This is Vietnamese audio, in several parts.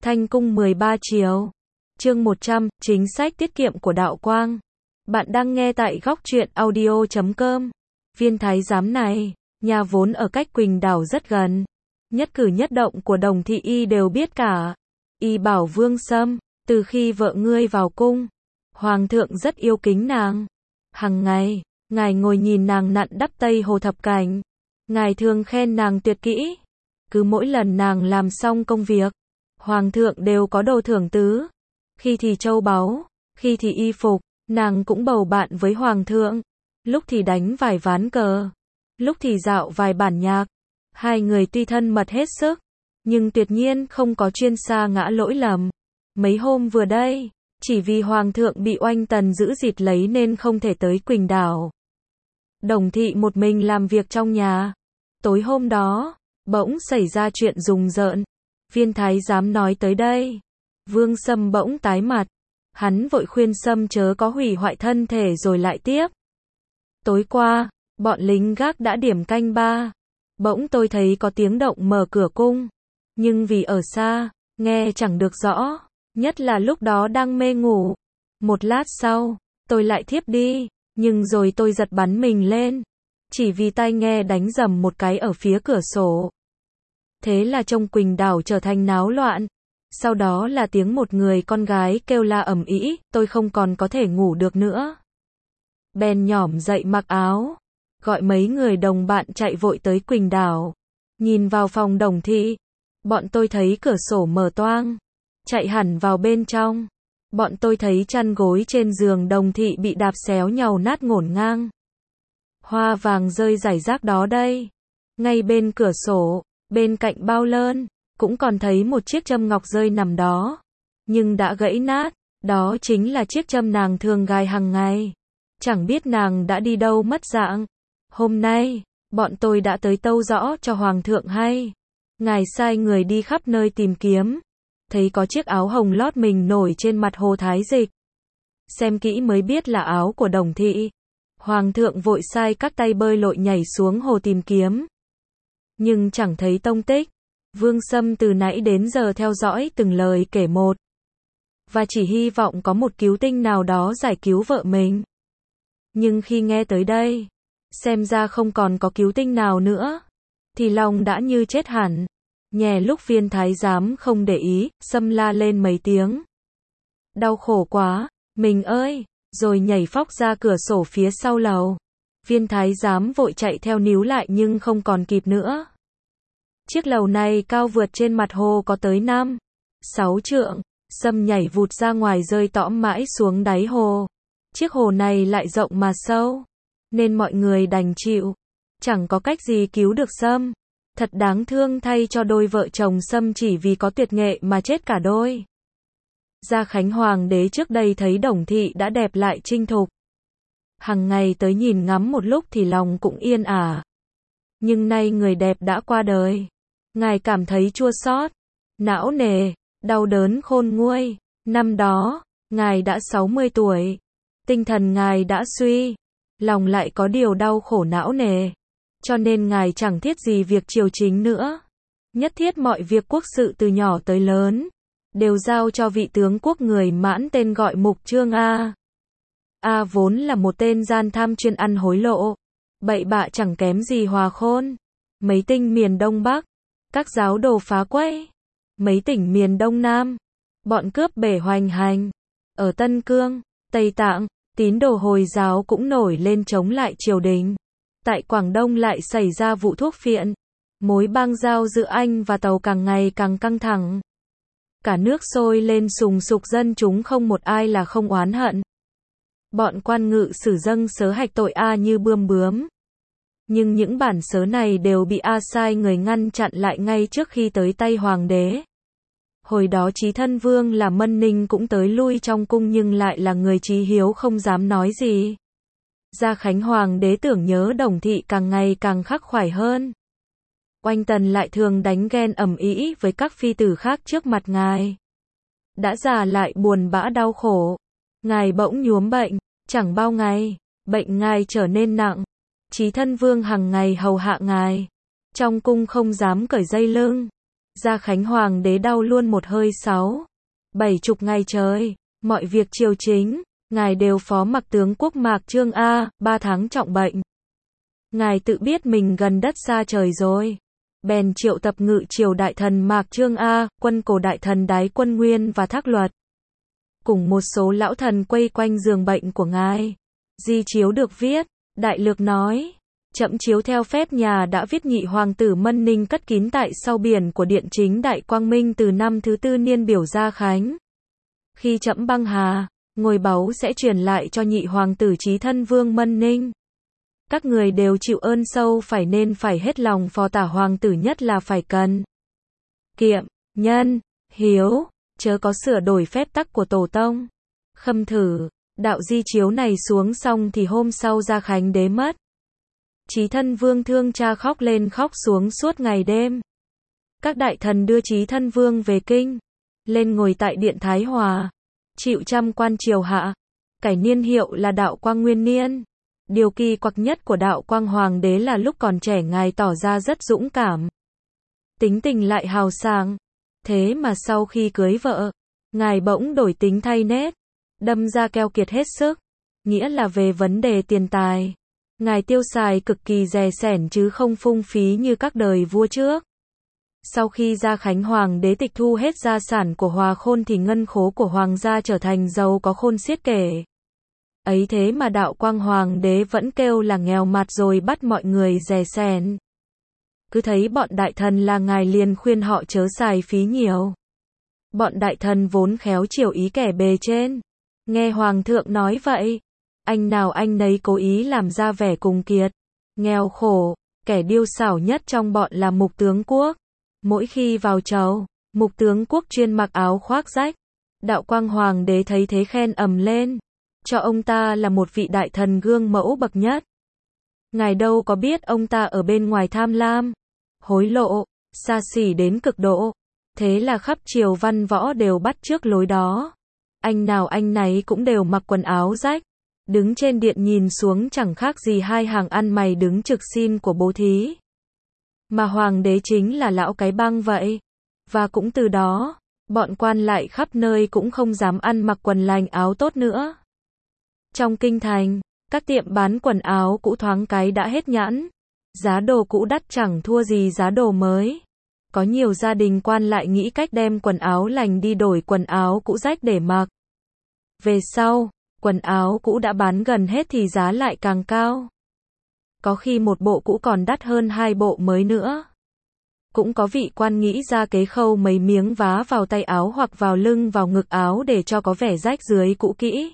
Thanh cung 13 chiều. Chương 100, chính sách tiết kiệm của Đạo Quang. Bạn đang nghe tại góc truyện audio.com. Viên thái giám này, nhà vốn ở cách Quỳnh Đảo rất gần. Nhất cử nhất động của Đồng Thị y đều biết cả. Y bảo Vương Sâm, từ khi vợ ngươi vào cung, Hoàng thượng rất yêu kính nàng. Hằng ngày, ngài ngồi nhìn nàng nặn đắp Tây Hồ thập cảnh. Ngài thường khen nàng tuyệt kỹ. Cứ mỗi lần nàng làm xong công việc, Hoàng thượng đều có đồ thưởng tứ. Khi thì châu báu, khi thì y phục, nàng cũng bầu bạn với Hoàng thượng. Lúc thì đánh vài ván cờ, lúc thì dạo vài bản nhạc. Hai người tuy thân mật hết sức, nhưng tuyệt nhiên không có chuyên sa ngã lỗi lầm. Mấy hôm vừa đây, chỉ vì Hoàng thượng bị Oanh Tần giữ dịt lấy nên không thể tới Quỳnh Đảo. Đồng Thị một mình làm việc trong nhà. Tối hôm đó, bỗng xảy ra chuyện rùng rợn. Viên thái giám nói tới đây, Vương Sâm bỗng tái mặt. Hắn vội khuyên Sâm chớ có hủy hoại thân thể rồi lại tiếp. Tối qua, bọn lính gác đã điểm canh ba. Bỗng tôi thấy có tiếng động mở cửa cung. Nhưng vì ở xa, nghe chẳng được rõ. Nhất là lúc đó đang mê ngủ. Một lát sau, tôi lại thiếp đi. Nhưng rồi tôi giật bắn mình lên. Chỉ vì tai nghe đánh rầm một cái ở phía cửa sổ. Thế là trong Quỳnh Đảo trở thành náo loạn. Sau đó là tiếng một người con gái kêu la ầm ĩ, tôi không còn có thể ngủ được nữa. Bèn nhỏm dậy mặc áo, gọi mấy người đồng bạn chạy vội tới Quỳnh Đảo. Nhìn vào phòng Đồng Thị, bọn tôi thấy cửa sổ mở toang, chạy hẳn vào bên trong. Bọn tôi thấy chăn gối trên giường Đồng Thị bị đạp xéo nhàu nát ngổn ngang. Hoa vàng rơi rải rác đó đây. Ngay bên cửa sổ, bên cạnh bao lơn, cũng còn thấy một chiếc châm ngọc rơi nằm đó. Nhưng đã gãy nát, đó chính là chiếc châm nàng thường gài hàng ngày. Chẳng biết nàng đã đi đâu mất dạng. Hôm nay, bọn tôi đã tới tâu rõ cho Hoàng thượng hay. Ngài sai người đi khắp nơi tìm kiếm. Thấy có chiếc áo hồng lót mình nổi trên mặt hồ Thái Dịch. Xem kỹ mới biết là áo của Đồng Thị. Hoàng thượng vội sai các tay bơi lội nhảy xuống hồ tìm kiếm. Nhưng chẳng thấy tông tích. Vương Sâm từ nãy đến giờ theo dõi từng lời kể một. Và chỉ hy vọng có một cứu tinh nào đó giải cứu vợ mình. Nhưng khi nghe tới đây, xem ra không còn có cứu tinh nào nữa, thì lòng đã như chết hẳn. Nhè lúc viên thái giám không để ý, Sâm la lên mấy tiếng. Đau khổ quá, mình ơi, rồi nhảy phóc ra cửa sổ phía sau lầu. Viên thái giám vội chạy theo níu lại nhưng không còn kịp nữa. Chiếc lầu này cao vượt trên mặt hồ có tới 5-6 trượng, Sâm nhảy vụt ra ngoài rơi tõm mãi xuống đáy hồ. Chiếc hồ này lại rộng mà sâu, nên mọi người đành chịu. Chẳng có cách gì cứu được Sâm. Thật đáng thương thay cho đôi vợ chồng Sâm chỉ vì có tuyệt nghệ mà chết cả đôi. Gia Khánh Hoàng đế trước đây thấy Đồng Thị đã đẹp lại chinh thục. Hằng ngày tới nhìn ngắm một lúc thì lòng cũng yên ả. Nhưng nay người đẹp đã qua đời. Ngài cảm thấy chua xót, não nề, đau đớn khôn nguôi. Năm đó, ngài đã 60 tuổi. Tinh thần ngài đã suy. Lòng lại có điều đau khổ não nề. Cho nên ngài chẳng thiết gì việc triều chính nữa. Nhất thiết mọi việc quốc sự từ nhỏ tới lớn đều giao cho vị tướng quốc người Mãn tên gọi Mục Chương A. A vốn là một tên gian tham chuyên ăn hối lộ. Bậy bạ chẳng kém gì Hòa Khôn. Mấy tỉnh miền Đông Bắc, các giáo đồ phá quấy. Mấy tỉnh miền Đông Nam, bọn cướp bể hoành hành. Ở Tân Cương, Tây Tạng, tín đồ Hồi giáo cũng nổi lên chống lại triều đình. Tại Quảng Đông lại xảy ra vụ thuốc phiện. Mối bang giao giữa Anh và Tàu càng ngày càng căng thẳng. Cả nước sôi lên sùng sục, dân chúng không một ai là không oán hận. Bọn quan ngự sử dâng sớ hạch tội A như bươm bướm. Nhưng những bản sớ này đều bị A sai người ngăn chặn lại ngay trước khi tới tay Hoàng đế. Hồi đó Chí Thân Vương là Mân Ninh cũng tới lui trong cung nhưng lại là người chí hiếu không dám nói gì. Gia Khánh Hoàng đế tưởng nhớ Đồng Thị càng ngày càng khắc khoải hơn. Oanh Tần lại thường đánh ghen ầm ĩ với các phi tử khác trước mặt ngài. Đã già lại buồn bã đau khổ. Ngài bỗng nhuốm bệnh, chẳng bao ngày, bệnh ngài trở nên nặng. Chí Thân Vương hằng ngày hầu hạ ngài. Trong cung không dám cởi dây lưng. Gia Khánh Hoàng đế đau luôn một hơi 70 ngày trời, mọi việc triều chính, ngài đều phó mặc tướng quốc Mạc Trương 3 tháng trọng bệnh. Ngài tự biết mình gần đất xa trời rồi. Bèn triệu tập ngự triều đại thần Mạc Trương quân cổ đại thần Đái Quân Nguyên và Thác Luật, cùng một số lão thần quây quanh giường bệnh của ngài. Di chiếu được viết, Đại Lược nói, trẫm chiếu theo phép nhà đã viết nhị hoàng tử Mân Ninh cất kín tại sau biển của điện chính Đại Quang Minh từ năm thứ 4 niên biểu Gia Khánh. Khi trẫm băng hà, ngôi báu sẽ truyền lại cho nhị hoàng tử Chí Thân Vương Mân Ninh. Các người đều chịu ơn sâu phải nên phải hết lòng phò tả hoàng tử, nhất là phải cần kiệm, nhân, hiếu, chớ có sửa đổi phép tắc của tổ tông. Khâm thử, đạo di chiếu này xuống xong thì hôm sau Gia Khánh đế mất. Chí Thân Vương thương cha khóc lên khóc xuống suốt ngày đêm. Các đại thần đưa Chí Thân Vương về kinh, lên ngồi tại điện Thái Hòa, chịu trăm quan triều hạ, cải niên hiệu là Đạo Quang Nguyên Niên. Điều kỳ quặc nhất của Đạo Quang Hoàng đế là lúc còn trẻ ngài tỏ ra rất dũng cảm, tính tình lại hào sảng. Thế mà sau khi cưới vợ, ngài bỗng đổi tính thay nết, đâm ra keo kiệt hết sức. Nghĩa là về vấn đề tiền tài, ngài tiêu xài cực kỳ dè sẻn chứ không phung phí như các đời vua trước. Sau khi Gia Khánh Hoàng đế tịch thu hết gia sản của Hòa Khôn thì ngân khố của hoàng gia trở thành giàu có khôn xiết kể. Ấy thế mà Đạo Quang Hoàng đế vẫn kêu là nghèo mặt rồi bắt mọi người dè sẻn. Cứ thấy bọn đại thần là ngài liền khuyên họ chớ xài phí nhiều. Bọn đại thần vốn khéo chiều ý kẻ bề trên, nghe hoàng thượng nói vậy, anh nào anh nấy cố ý làm ra vẻ cùng kiệt, nghèo khổ. Kẻ điêu xảo nhất trong bọn là Mục Tướng Quốc. Mỗi khi vào chầu, Mục Tướng Quốc chuyên mặc áo khoác rách. Đạo Quang Hoàng đế thấy thế khen ầm lên, cho ông ta là một vị đại thần gương mẫu bậc nhất. Ngài đâu có biết ông ta ở bên ngoài tham lam, hối lộ, xa xỉ đến cực độ. Thế là khắp triều văn võ đều bắt chước lối đó. Anh nào anh nấy cũng đều mặc quần áo rách, đứng trên điện nhìn xuống chẳng khác gì hai hàng ăn mày đứng trực xin của bố thí. Mà hoàng đế chính là lão cái băng vậy. Và cũng từ đó, bọn quan lại khắp nơi cũng không dám ăn mặc quần lành áo tốt nữa. Trong kinh thành, các tiệm bán quần áo cũ thoáng cái đã hết nhãn. Giá đồ cũ đắt chẳng thua gì giá đồ mới. Có nhiều gia đình quan lại nghĩ cách đem quần áo lành đi đổi quần áo cũ rách để mặc. Về sau, quần áo cũ đã bán gần hết thì giá lại càng cao. Có khi một bộ cũ còn đắt hơn hai bộ mới nữa. Cũng có vị quan nghĩ ra kế khâu mấy miếng vá vào tay áo hoặc vào lưng vào ngực áo để cho có vẻ rách dưới cũ kỹ.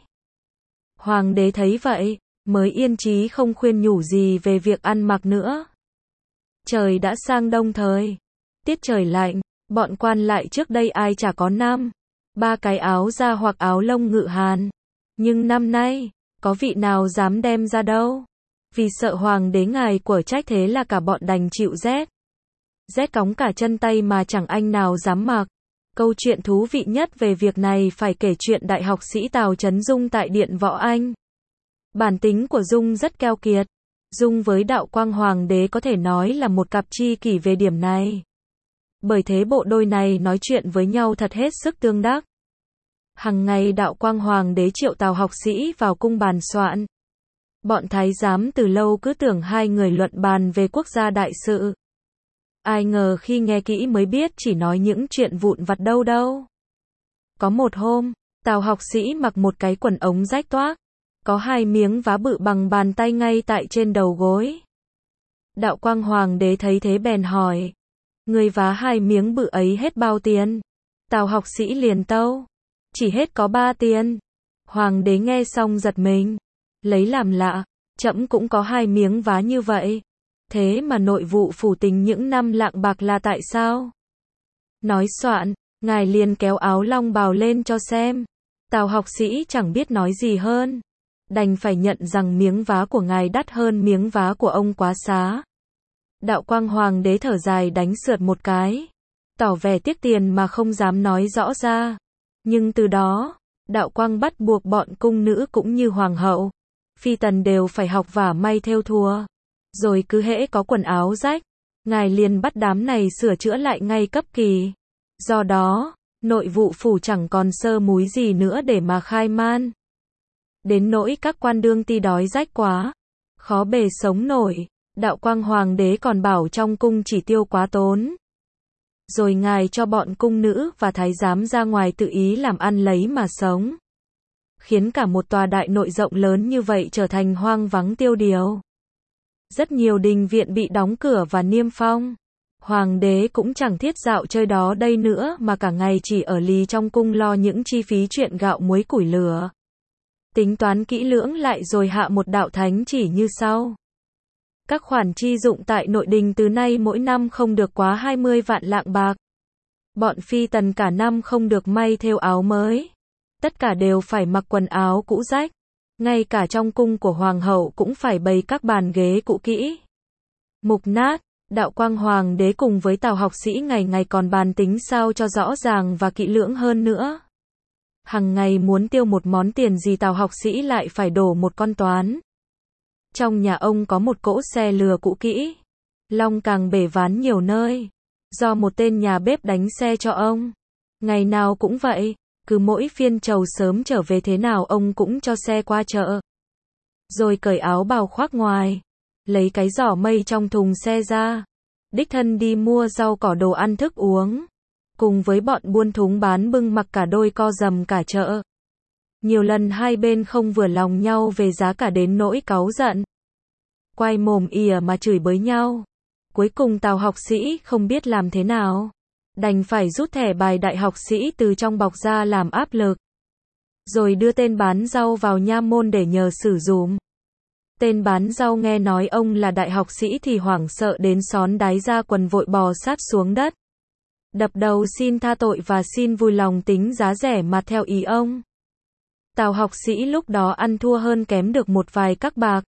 Hoàng đế thấy vậy, mới yên chí không khuyên nhủ gì về việc ăn mặc nữa. Trời đã sang đông thời, tiết trời lạnh, bọn quan lại trước đây ai chả có 3 cái áo da hoặc áo lông ngự hàn. Nhưng năm nay, có vị nào dám đem ra đâu. Vì sợ hoàng đế ngài quở trách thế là cả bọn đành chịu rét. Rét cóng cả chân tay mà chẳng anh nào dám mặc. Câu chuyện thú vị nhất về việc này phải kể chuyện đại học sĩ Tào Chấn Dung tại Điện Võ Anh. Bản tính của Dung rất keo kiệt. Dung với Đạo Quang Hoàng đế có thể nói là một cặp tri kỷ về điểm này. Bởi thế bộ đôi này nói chuyện với nhau thật hết sức tương đắc. Hằng ngày Đạo Quang Hoàng đế triệu Tào học sĩ vào cung bàn soạn. Bọn thái giám từ lâu cứ tưởng hai người luận bàn về quốc gia đại sự. Ai ngờ khi nghe kỹ mới biết chỉ nói những chuyện vụn vặt đâu. Có một hôm, Tào học sĩ mặc một cái quần ống rách toác, có 2 miếng vá bự bằng bàn tay ngay tại trên đầu gối. Đạo Quang Hoàng đế thấy thế bèn hỏi, người vá 2 miếng bự ấy hết bao tiền? Tào học sĩ liền tâu, chỉ hết có 3 tiền. Hoàng đế nghe xong giật mình, lấy làm lạ, trẫm cũng có 2 miếng vá như vậy. Thế mà nội vụ phủ tính những năm lạng bạc là tại sao? Nói soạn, ngài liền kéo áo long bào lên cho xem. Tào học sĩ chẳng biết nói gì hơn, đành phải nhận rằng miếng vá của ngài đắt hơn miếng vá của ông quá xá. Đạo Quang Hoàng đế thở dài đánh sượt một cái, tỏ vẻ tiếc tiền mà không dám nói rõ ra. Nhưng từ đó, Đạo Quang bắt buộc bọn cung nữ cũng như hoàng hậu, phi tần đều phải học vả may thêu thùa. Rồi cứ hễ có quần áo rách, ngài liền bắt đám này sửa chữa lại ngay cấp kỳ. Do đó, nội vụ phủ chẳng còn sơ múi gì nữa để mà khai man. Đến nỗi các quan đương ty đói rách quá, khó bề sống nổi, đạo quang hoàng đế còn bảo trong cung chỉ tiêu quá tốn. Rồi ngài cho bọn cung nữ và thái giám ra ngoài tự ý làm ăn lấy mà sống. Khiến cả một tòa đại nội rộng lớn như vậy trở thành hoang vắng tiêu điều. Rất nhiều đình viện bị đóng cửa và niêm phong. Hoàng đế cũng chẳng thiết dạo chơi đó đây nữa mà cả ngày chỉ ở lì trong cung lo những chi phí chuyện gạo muối củi lửa. Tính toán kỹ lưỡng lại rồi hạ một đạo thánh chỉ như sau. Các khoản chi dụng tại nội đình từ nay mỗi năm không được quá 20 vạn lạng bạc. Bọn phi tần cả năm không được may thêu áo mới. Tất cả đều phải mặc quần áo cũ rách. Ngay cả trong cung của hoàng hậu cũng phải bày các bàn ghế cũ kỹ. Mục nát, đạo quang hoàng đế cùng với Tào học sĩ ngày ngày còn bàn tính sao cho rõ ràng và kỹ lưỡng hơn nữa. Hằng ngày muốn tiêu một món tiền gì Tào học sĩ lại phải đổ một con toán. Trong nhà ông có một cỗ xe lừa cũ kỹ. Long càng bể ván nhiều nơi. Do một tên nhà bếp đánh xe cho ông. Ngày nào cũng vậy. Cứ mỗi phiên trầu sớm trở về thế nào ông cũng cho xe qua chợ. Rồi cởi áo bào khoác ngoài. Lấy cái giỏ mây trong thùng xe ra. Đích thân đi mua rau cỏ đồ ăn thức uống. Cùng với bọn buôn thúng bán bưng mặc cả đôi co dầm cả chợ. Nhiều lần hai bên không vừa lòng nhau về giá cả đến nỗi cáu giận. Quay mồm ỉa mà chửi bới nhau. Cuối cùng Tào học sĩ không biết làm thế nào. Đành phải rút thẻ bài đại học sĩ từ trong bọc ra làm áp lực. Rồi đưa tên bán rau vào nha môn để nhờ xử dùm. Tên bán rau nghe nói ông là đại học sĩ thì hoảng sợ đến xón đáy ra quần vội bò sát xuống đất. Đập đầu xin tha tội và xin vui lòng tính giá rẻ mà theo ý ông. Tào học sĩ lúc đó ăn thua hơn kém được một vài các bạc.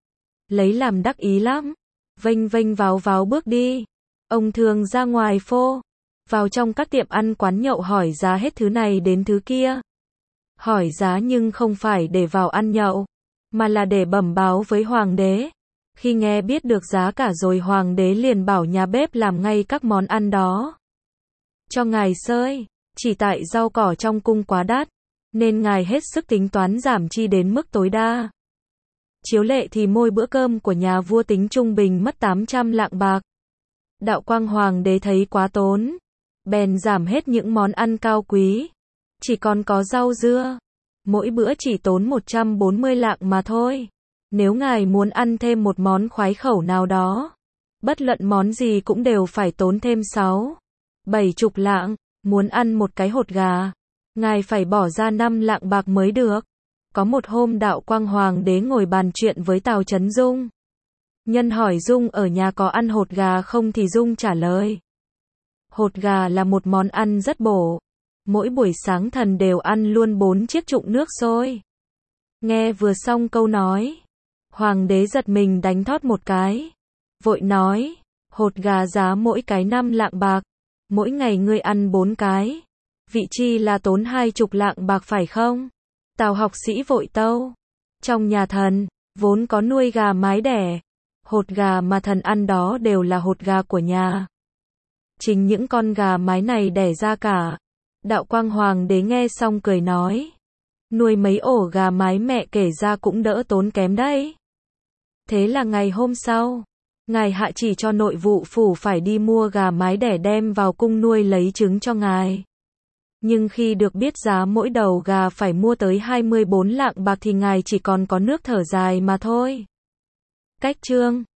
Lấy làm đắc ý lắm. Vênh vênh váo váo bước đi. Ông thường ra ngoài phô. Vào trong các tiệm ăn quán nhậu hỏi giá hết thứ này đến thứ kia. Hỏi giá nhưng không phải để vào ăn nhậu, mà là để bẩm báo với hoàng đế. Khi nghe biết được giá cả rồi hoàng đế liền bảo nhà bếp làm ngay các món ăn đó. Cho ngài sơi, chỉ tại rau cỏ trong cung quá đắt, nên ngài hết sức tính toán giảm chi đến mức tối đa. Chiếu lệ thì mỗi bữa cơm của nhà vua tính trung bình mất 800 lạng bạc. Đạo quang hoàng đế thấy quá tốn. Bèn giảm hết những món ăn cao quý. Chỉ còn có rau dưa. Mỗi bữa chỉ tốn 140 lạng mà thôi. Nếu ngài muốn ăn thêm một món khoái khẩu nào đó, bất luận món gì cũng đều phải tốn thêm 70 lạng. Muốn ăn một cái hột gà, ngài phải bỏ ra 5 lạng bạc mới được. Có một hôm đạo quang hoàng đế ngồi bàn chuyện với Tào Chấn Dung. Nhân hỏi Dung ở nhà có ăn hột gà không thì Dung trả lời. Hột gà là một món ăn rất bổ. Mỗi buổi sáng thần đều ăn luôn 4 chiếc trụng nước sôi. Nghe vừa xong câu nói, hoàng đế giật mình đánh thót một cái. Vội nói, hột gà giá mỗi cái 5 lạng bạc. Mỗi ngày ngươi ăn 4 cái. Vị chi là tốn 20 lạng bạc phải không? Tào học sĩ vội tâu. Trong nhà thần, vốn có nuôi gà mái đẻ. Hột gà mà thần ăn đó đều là hột gà của nhà. Chính những con gà mái này đẻ ra cả. Đạo quang hoàng đế nghe xong cười nói. Nuôi mấy ổ gà mái mẹ kể ra cũng đỡ tốn kém đấy. Thế là ngày hôm sau, ngài hạ chỉ cho nội vụ phủ phải đi mua gà mái đẻ đem vào cung nuôi lấy trứng cho ngài. Nhưng khi được biết giá mỗi đầu gà phải mua tới 24 lạng bạc thì ngài chỉ còn có nước thở dài mà thôi. Cách chương